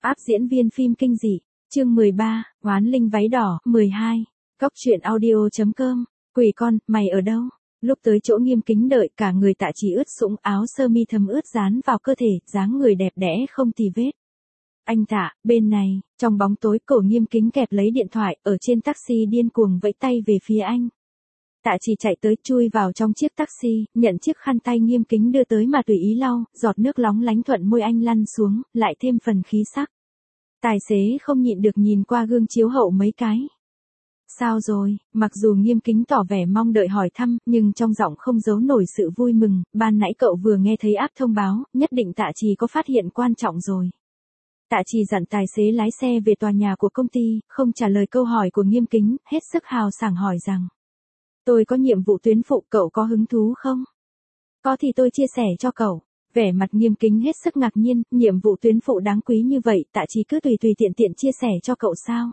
Áp diễn viên phim kinh dị, chương 13, oán linh váy đỏ, 12. Cóc truyện audio.com, quỷ con, mày ở đâu? Lúc tới chỗ Nghiêm Kính đợi, cả người Tạ Trì ướt sũng, áo sơ mi thấm ướt dán vào cơ thể, dáng người đẹp đẽ không tì vết. Anh Tạ, bên này, trong bóng tối cổ Nghiêm Kính kẹp lấy điện thoại, ở trên taxi điên cuồng vẫy tay về phía anh. Tạ Trì chạy tới chui vào trong chiếc taxi, nhận chiếc khăn tay Nghiêm Kính đưa tới mà tùy ý lau, giọt nước lóng lánh thuận môi anh lăn xuống, lại thêm phần khí sắc. Tài xế không nhịn được nhìn qua gương chiếu hậu mấy cái. Sao rồi? Mặc dù Nghiêm Kính tỏ vẻ mong đợi hỏi thăm, nhưng trong giọng không giấu nổi sự vui mừng, ban nãy cậu vừa nghe thấy app thông báo, nhất định Tạ Trì có phát hiện quan trọng rồi. Tạ Trì dặn tài xế lái xe về tòa nhà của công ty, không trả lời câu hỏi của Nghiêm Kính, hết sức hào sảng hỏi rằng. Tôi có nhiệm vụ tuyến phụ, cậu có hứng thú không? Có thì tôi chia sẻ cho cậu. Vẻ mặt Nghiêm Kính hết sức ngạc nhiên, nhiệm vụ tuyến phụ đáng quý như vậy, Tạ Trì cứ tùy tiện chia sẻ cho cậu sao?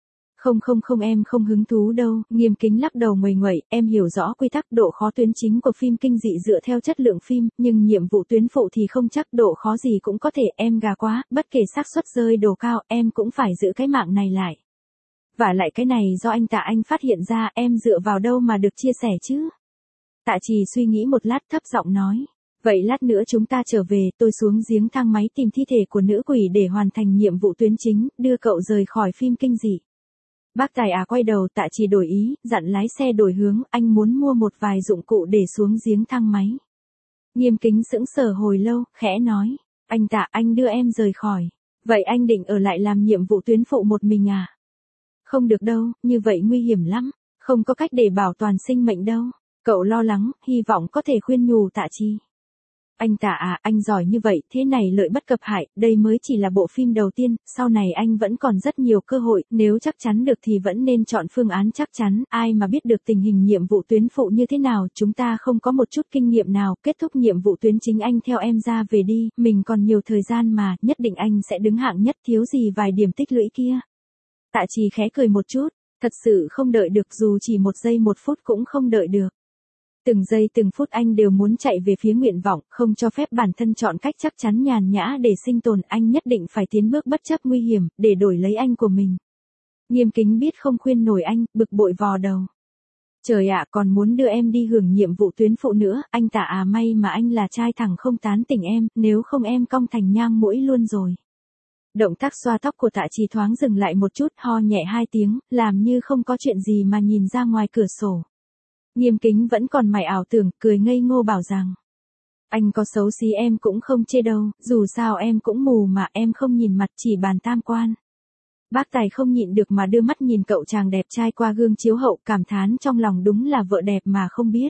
Không em không hứng thú đâu, Nghiêm Kính lắc đầu nguầy nguậy, em hiểu rõ quy tắc độ khó tuyến chính của phim kinh dị dựa theo chất lượng phim, nhưng nhiệm vụ tuyến phụ thì không chắc độ khó gì cũng có thể, em gà quá, bất kể xác suất rơi đồ cao, em cũng phải giữ cái mạng này lại. Và lại cái này do anh Tạ anh phát hiện ra, em dựa vào đâu mà được chia sẻ chứ? Tạ Trì suy nghĩ một lát thấp giọng nói. Vậy lát nữa chúng ta trở về, tôi xuống giếng thang máy tìm thi thể của nữ quỷ để hoàn thành nhiệm vụ tuyến chính, đưa cậu rời khỏi phim kinh dị. Bác Tài quay đầu, Tạ Trì đổi ý, dặn lái xe đổi hướng, anh muốn mua một vài dụng cụ để xuống giếng thang máy. Nghiêm Kính sững sờ hồi lâu, khẽ nói. Anh Tạ, anh đưa em rời khỏi. Vậy anh định ở lại làm nhiệm vụ tuyến phụ một mình à? Không được đâu, như vậy nguy hiểm lắm, không có cách để bảo toàn sinh mệnh đâu. Cậu lo lắng, hy vọng có thể khuyên nhủ Tạ Trì. Anh Tạ anh giỏi như vậy, thế này lợi bất cập hại, đây mới chỉ là bộ phim đầu tiên, sau này anh vẫn còn rất nhiều cơ hội, nếu chắc chắn được thì vẫn nên chọn phương án chắc chắn, ai mà biết được tình hình nhiệm vụ tuyến phụ như thế nào, chúng ta không có một chút kinh nghiệm nào, kết thúc nhiệm vụ tuyến chính anh theo em ra về đi, mình còn nhiều thời gian mà, nhất định anh sẽ đứng hạng nhất, thiếu gì vài điểm tích lũy kia. Tạ Trì khẽ cười một chút, thật sự không đợi được, dù chỉ một giây một phút cũng không đợi được. Từng giây từng phút anh đều muốn chạy về phía nguyện vọng, không cho phép bản thân chọn cách chắc chắn nhàn nhã để sinh tồn, anh nhất định phải tiến bước bất chấp nguy hiểm, để đổi lấy anh của mình. Nghiêm Kính biết không khuyên nổi anh, bực bội vò đầu. Trời ạ, còn muốn đưa em đi hưởng nhiệm vụ tuyến phụ nữa, anh Tạ may mà anh là trai thẳng không tán tỉnh em, nếu không em cong thành nhang mũi luôn rồi. Động tác xoa tóc của Tạ Trì thoáng dừng lại một chút, ho nhẹ 2 tiếng, làm như không có chuyện gì mà nhìn ra ngoài cửa sổ. Nghiêm Kính vẫn còn mải ảo tưởng, cười ngây ngô bảo rằng. Anh có xấu xí em cũng không chê đâu, dù sao em cũng mù mà, em không nhìn mặt, chỉ bàn tam quan. Bác Tài không nhịn được mà đưa mắt nhìn cậu chàng đẹp trai qua gương chiếu hậu, cảm thán trong lòng đúng là vợ đẹp mà không biết.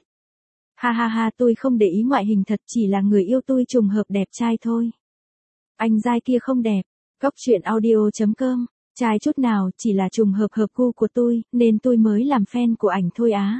Ha, tôi không để ý ngoại hình thật, chỉ là người yêu tôi trùng hợp đẹp trai thôi. Anh giai kia không đẹp. Cóc truyện audio.com, trai chút nào, chỉ là trùng hợp gu của tôi, nên tôi mới làm fan của ảnh thôi á.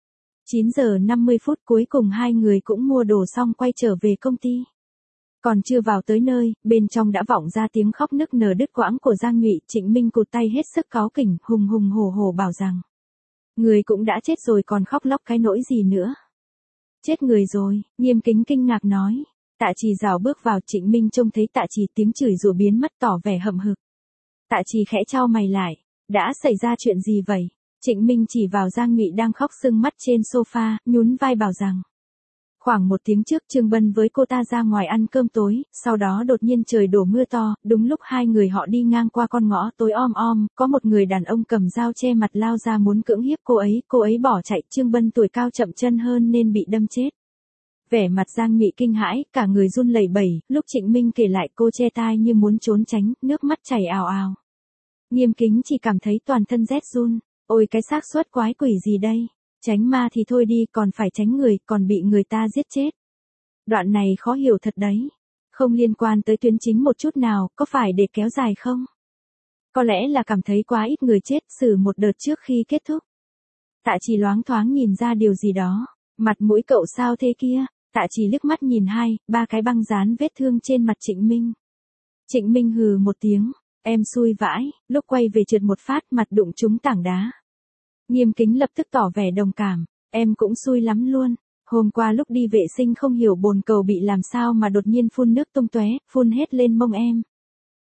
9 giờ 50 phút cuối cùng hai người cũng mua đồ xong quay trở về công ty. Còn chưa vào tới nơi, bên trong đã vọng ra tiếng khóc nức nở đứt quãng của Giang Nhụy, Trịnh Minh cụt tay hết sức cáu kỉnh, hùng hổ bảo rằng. Người cũng đã chết rồi còn khóc lóc cái nỗi gì nữa. Chết người rồi, Nghiêm Kính kinh ngạc nói. Tạ Trì rảo bước vào, Trịnh Minh trông thấy Tạ Trì tiếng chửi rủa biến mất tỏ vẻ hậm hực. Tạ Trì khẽ chau mày lại, đã xảy ra chuyện gì vậy? Trịnh Minh chỉ vào Giang Nhụy đang khóc sưng mắt trên sofa, nhún vai bảo rằng. Khoảng 1 tiếng trước Trương Bân với cô ta ra ngoài ăn cơm tối, sau đó đột nhiên trời đổ mưa to, đúng lúc hai người họ đi ngang qua con ngõ tối om, có một người đàn ông cầm dao che mặt lao ra muốn cưỡng hiếp cô ấy bỏ chạy, Trương Bân tuổi cao chậm chân hơn nên bị đâm chết. Vẻ mặt Giang Nhụy kinh hãi, cả người run lẩy bẩy, lúc Trịnh Minh kể lại cô che tai như muốn trốn tránh, nước mắt chảy ào ào. Nghiêm Kính chỉ cảm thấy toàn thân rét run, ôi cái xác suất quái quỷ gì đây, tránh ma thì thôi đi, còn phải tránh người, còn bị người ta giết chết. Đoạn này khó hiểu thật đấy, không liên quan tới tuyến chính một chút nào, có phải để kéo dài không? Có lẽ là cảm thấy quá ít người chết, xử một đợt trước khi kết thúc. Tạ Trì loáng thoáng nhìn ra điều gì đó, mặt mũi cậu sao thế kia? Tạ Trì liếc mắt nhìn 2-3 cái băng dán vết thương trên mặt Trịnh Minh. Trịnh Minh hừ một tiếng, em xui vãi, lúc quay về trượt một phát mặt đụng trúng tảng đá. Nghiêm Kính lập tức tỏ vẻ đồng cảm, em cũng xui lắm luôn, hôm qua lúc đi vệ sinh không hiểu bồn cầu bị làm sao mà đột nhiên phun nước tung tóe, phun hết lên mông em.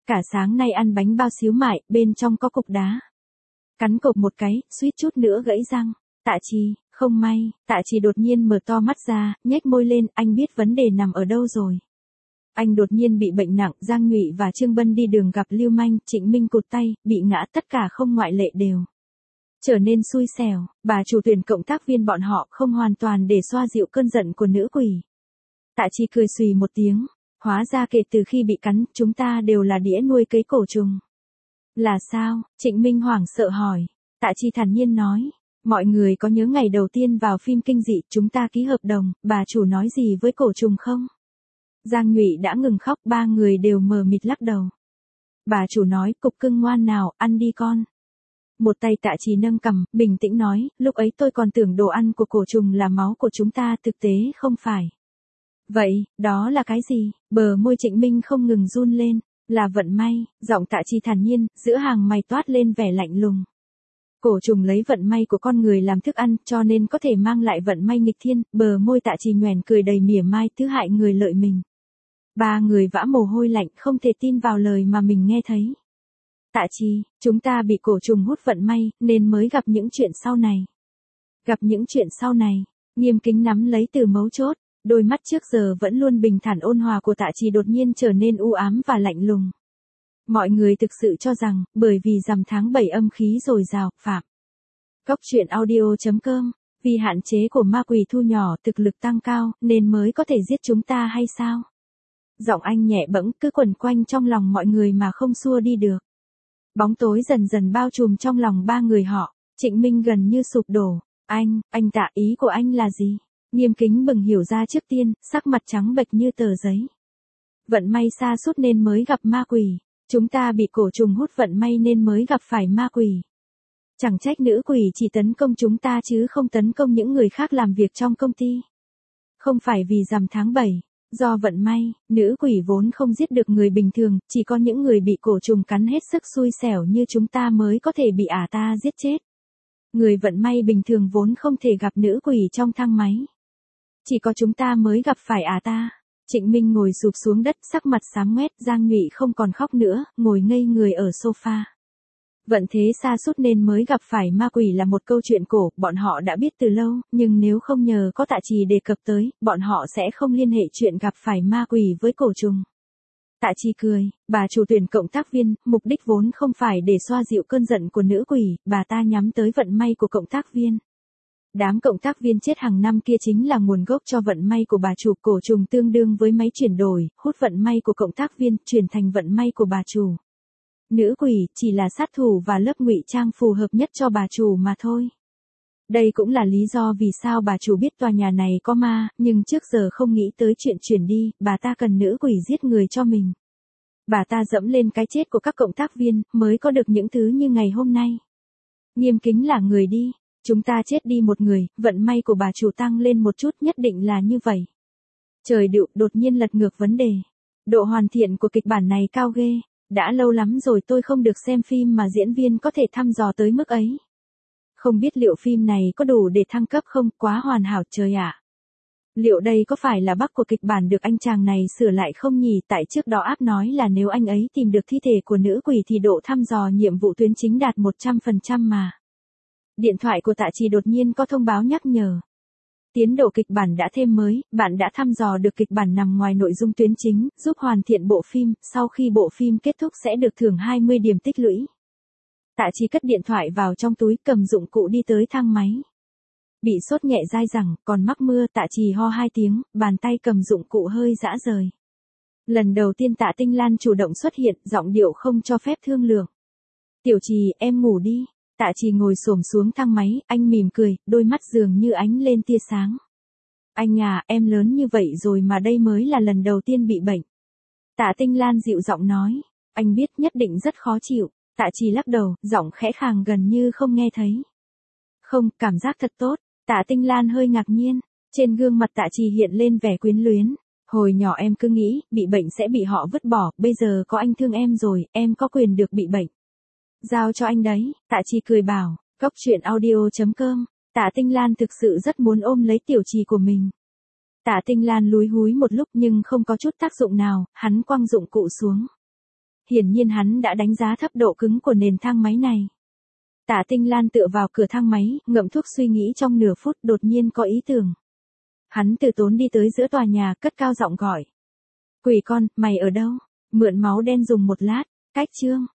Cả sáng nay ăn bánh bao xíu mại, bên trong có cục đá. Cắn cộp một cái, suýt chút nữa gãy răng. Tạ Trì, không may, Tạ Trì đột nhiên mở to mắt ra, nhếch môi lên, anh biết vấn đề nằm ở đâu rồi. Anh đột nhiên bị bệnh nặng, Giang Nhụy và Trương Bân đi đường gặp lưu manh, Trịnh Minh cụt tay, bị ngã, tất cả không ngoại lệ đều trở nên xui xẻo. Bà chủ tuyển cộng tác viên bọn họ không hoàn toàn để xoa dịu cơn giận của nữ quỷ. Tạ Trì cười xùy một tiếng, hóa ra kể từ khi bị cắn, chúng ta đều là đĩa nuôi cấy cổ trùng. Là sao? Trịnh Minh hoảng sợ hỏi. Tạ Trì thản nhiên nói, mọi người có nhớ ngày đầu tiên vào phim kinh dị chúng ta ký hợp đồng, bà chủ nói gì với cổ trùng không? Giang Nhụy đã ngừng khóc, ba người đều mờ mịt lắc đầu. Bà chủ nói, cục cưng ngoan nào, ăn đi con. Một tay Tạ Trì nâng cằm, bình tĩnh nói, lúc ấy tôi còn tưởng đồ ăn của cổ trùng là máu của chúng ta, thực tế không phải. Vậy, đó là cái gì? Bờ môi Trịnh Minh không ngừng run lên, là vận may, giọng Tạ Trì thản nhiên, giữa hàng mày toát lên vẻ lạnh lùng. Cổ trùng lấy vận may của con người làm thức ăn, cho nên có thể mang lại vận may nghịch thiên, bờ môi Tạ Trì nhoẻn cười đầy mỉa mai, thứ hại người lợi mình. Ba người vã mồ hôi lạnh, không thể tin vào lời mà mình nghe thấy. Tạ Trì, chúng ta bị cổ trùng hút vận may, nên mới gặp những chuyện sau này. Gặp những chuyện sau này, Nghiêm Kính nắm lấy từ mấu chốt, đôi mắt trước giờ vẫn luôn bình thản ôn hòa của Tạ Trì đột nhiên trở nên u ám và lạnh lùng. Mọi người thực sự cho rằng, bởi vì rằm tháng 7 âm khí dồi dào, phạm. Góc truyện audio.com, vì hạn chế của ma quỷ thu nhỏ thực lực tăng cao, nên mới có thể giết chúng ta hay sao? Giọng anh nhẹ bẫng cứ quẩn quanh trong lòng mọi người mà không xua đi được. Bóng tối dần dần bao trùm trong lòng ba người họ, Trịnh Minh gần như sụp đổ. Anh Tạ, ý của anh là gì? Nghiêm Kính bừng hiểu ra trước tiên, sắc mặt trắng bệch như tờ giấy. Vận may sa sút nên mới gặp ma quỷ. Chúng ta bị cổ trùng hút vận may nên mới gặp phải ma quỷ. Chẳng trách nữ quỷ chỉ tấn công chúng ta chứ không tấn công những người khác làm việc trong công ty. Không phải vì rằm tháng 7, do vận may, nữ quỷ vốn không giết được người bình thường, chỉ có những người bị cổ trùng cắn hết sức xui xẻo như chúng ta mới có thể bị ả ta giết chết. Người vận may bình thường vốn không thể gặp nữ quỷ trong thang máy. Chỉ có chúng ta mới gặp phải ả ta. Trịnh Minh ngồi sụp xuống đất, sắc mặt xám ngoét, Giang Nhụy không còn khóc nữa, ngồi ngây người ở sofa. Vận thế sa sút nên mới gặp phải ma quỷ là một câu chuyện cổ, bọn họ đã biết từ lâu, nhưng nếu không nhờ có Tạ Trì đề cập tới, bọn họ sẽ không liên hệ chuyện gặp phải ma quỷ với cổ trùng. Tạ Trì cười, bà chủ tuyển cộng tác viên, mục đích vốn không phải để xoa dịu cơn giận của nữ quỷ, bà ta nhắm tới vận may của cộng tác viên. Đám cộng tác viên chết hàng năm kia chính là nguồn gốc cho vận may của bà chủ, cổ trùng tương đương với máy chuyển đổi, hút vận may của cộng tác viên, chuyển thành vận may của bà chủ. Nữ quỷ chỉ là sát thủ và lớp ngụy trang phù hợp nhất cho bà chủ mà thôi. Đây cũng là lý do vì sao bà chủ biết tòa nhà này có ma, nhưng trước giờ không nghĩ tới chuyện chuyển đi, bà ta cần nữ quỷ giết người cho mình. Bà ta dẫm lên cái chết của các cộng tác viên, mới có được những thứ như ngày hôm nay. Nghiêm Kính là người đi. Chúng ta chết đi một người, vận may của bà chủ tăng lên một chút, nhất định là như vậy. Trời điệu đột nhiên lật ngược vấn đề. Độ hoàn thiện của kịch bản này cao ghê. Đã lâu lắm rồi tôi không được xem phim mà diễn viên có thể thăm dò tới mức ấy. Không biết liệu phim này có đủ để thăng cấp không, quá hoàn hảo trời ạ. Liệu đây có phải là bug của kịch bản được anh chàng này sửa lại không nhỉ? Tại trước đó áp nói là nếu anh ấy tìm được thi thể của nữ quỷ thì độ thăm dò nhiệm vụ tuyến chính đạt 100% mà. Điện thoại của Tạ Trì đột nhiên có thông báo nhắc nhở. Tiến độ kịch bản đã thêm mới, bạn đã thăm dò được kịch bản nằm ngoài nội dung tuyến chính, giúp hoàn thiện bộ phim, sau khi bộ phim kết thúc sẽ được thưởng 20 điểm tích lũy. Tạ Trì cất điện thoại vào trong túi, cầm dụng cụ đi tới thang máy. Bị sốt nhẹ dai dẳng, còn mắc mưa, Tạ Trì ho 2 tiếng, bàn tay cầm dụng cụ hơi rã rời. Lần đầu tiên Tạ Tinh Lan chủ động xuất hiện, giọng điệu không cho phép thương lượng. Tiểu Trì, em ngủ đi. Tạ Trì ngồi xổm xuống thang máy, anh mỉm cười, đôi mắt dường như ánh lên tia sáng. Anh à, em lớn như vậy rồi mà đây mới là lần đầu tiên bị bệnh. Tạ Tinh Lan dịu giọng nói, anh biết nhất định rất khó chịu. Tạ Trì lắc đầu, giọng khẽ khàng gần như không nghe thấy. Không, cảm giác thật tốt. Tạ Tinh Lan hơi ngạc nhiên, trên gương mặt Tạ Trì hiện lên vẻ quyến luyến. Hồi nhỏ em cứ nghĩ, bị bệnh sẽ bị họ vứt bỏ, bây giờ có anh thương em rồi, em có quyền được bị bệnh. Giao cho anh đấy, Tạ Trì cười bảo, góc truyện audio.com, Tạ Tinh Lan thực sự rất muốn ôm lấy Tiểu Trì của mình. Tạ Tinh Lan lúi húi một lúc nhưng không có chút tác dụng nào, hắn quăng dụng cụ xuống. Hiển nhiên hắn đã đánh giá thấp độ cứng của nền thang máy này. Tạ Tinh Lan tựa vào cửa thang máy, ngậm thuốc suy nghĩ trong nửa phút, đột nhiên có ý tưởng. Hắn từ tốn đi tới giữa tòa nhà, cất cao giọng gọi. Quỷ con, mày ở đâu? Mượn máu đen dùng một lát. Cách chương.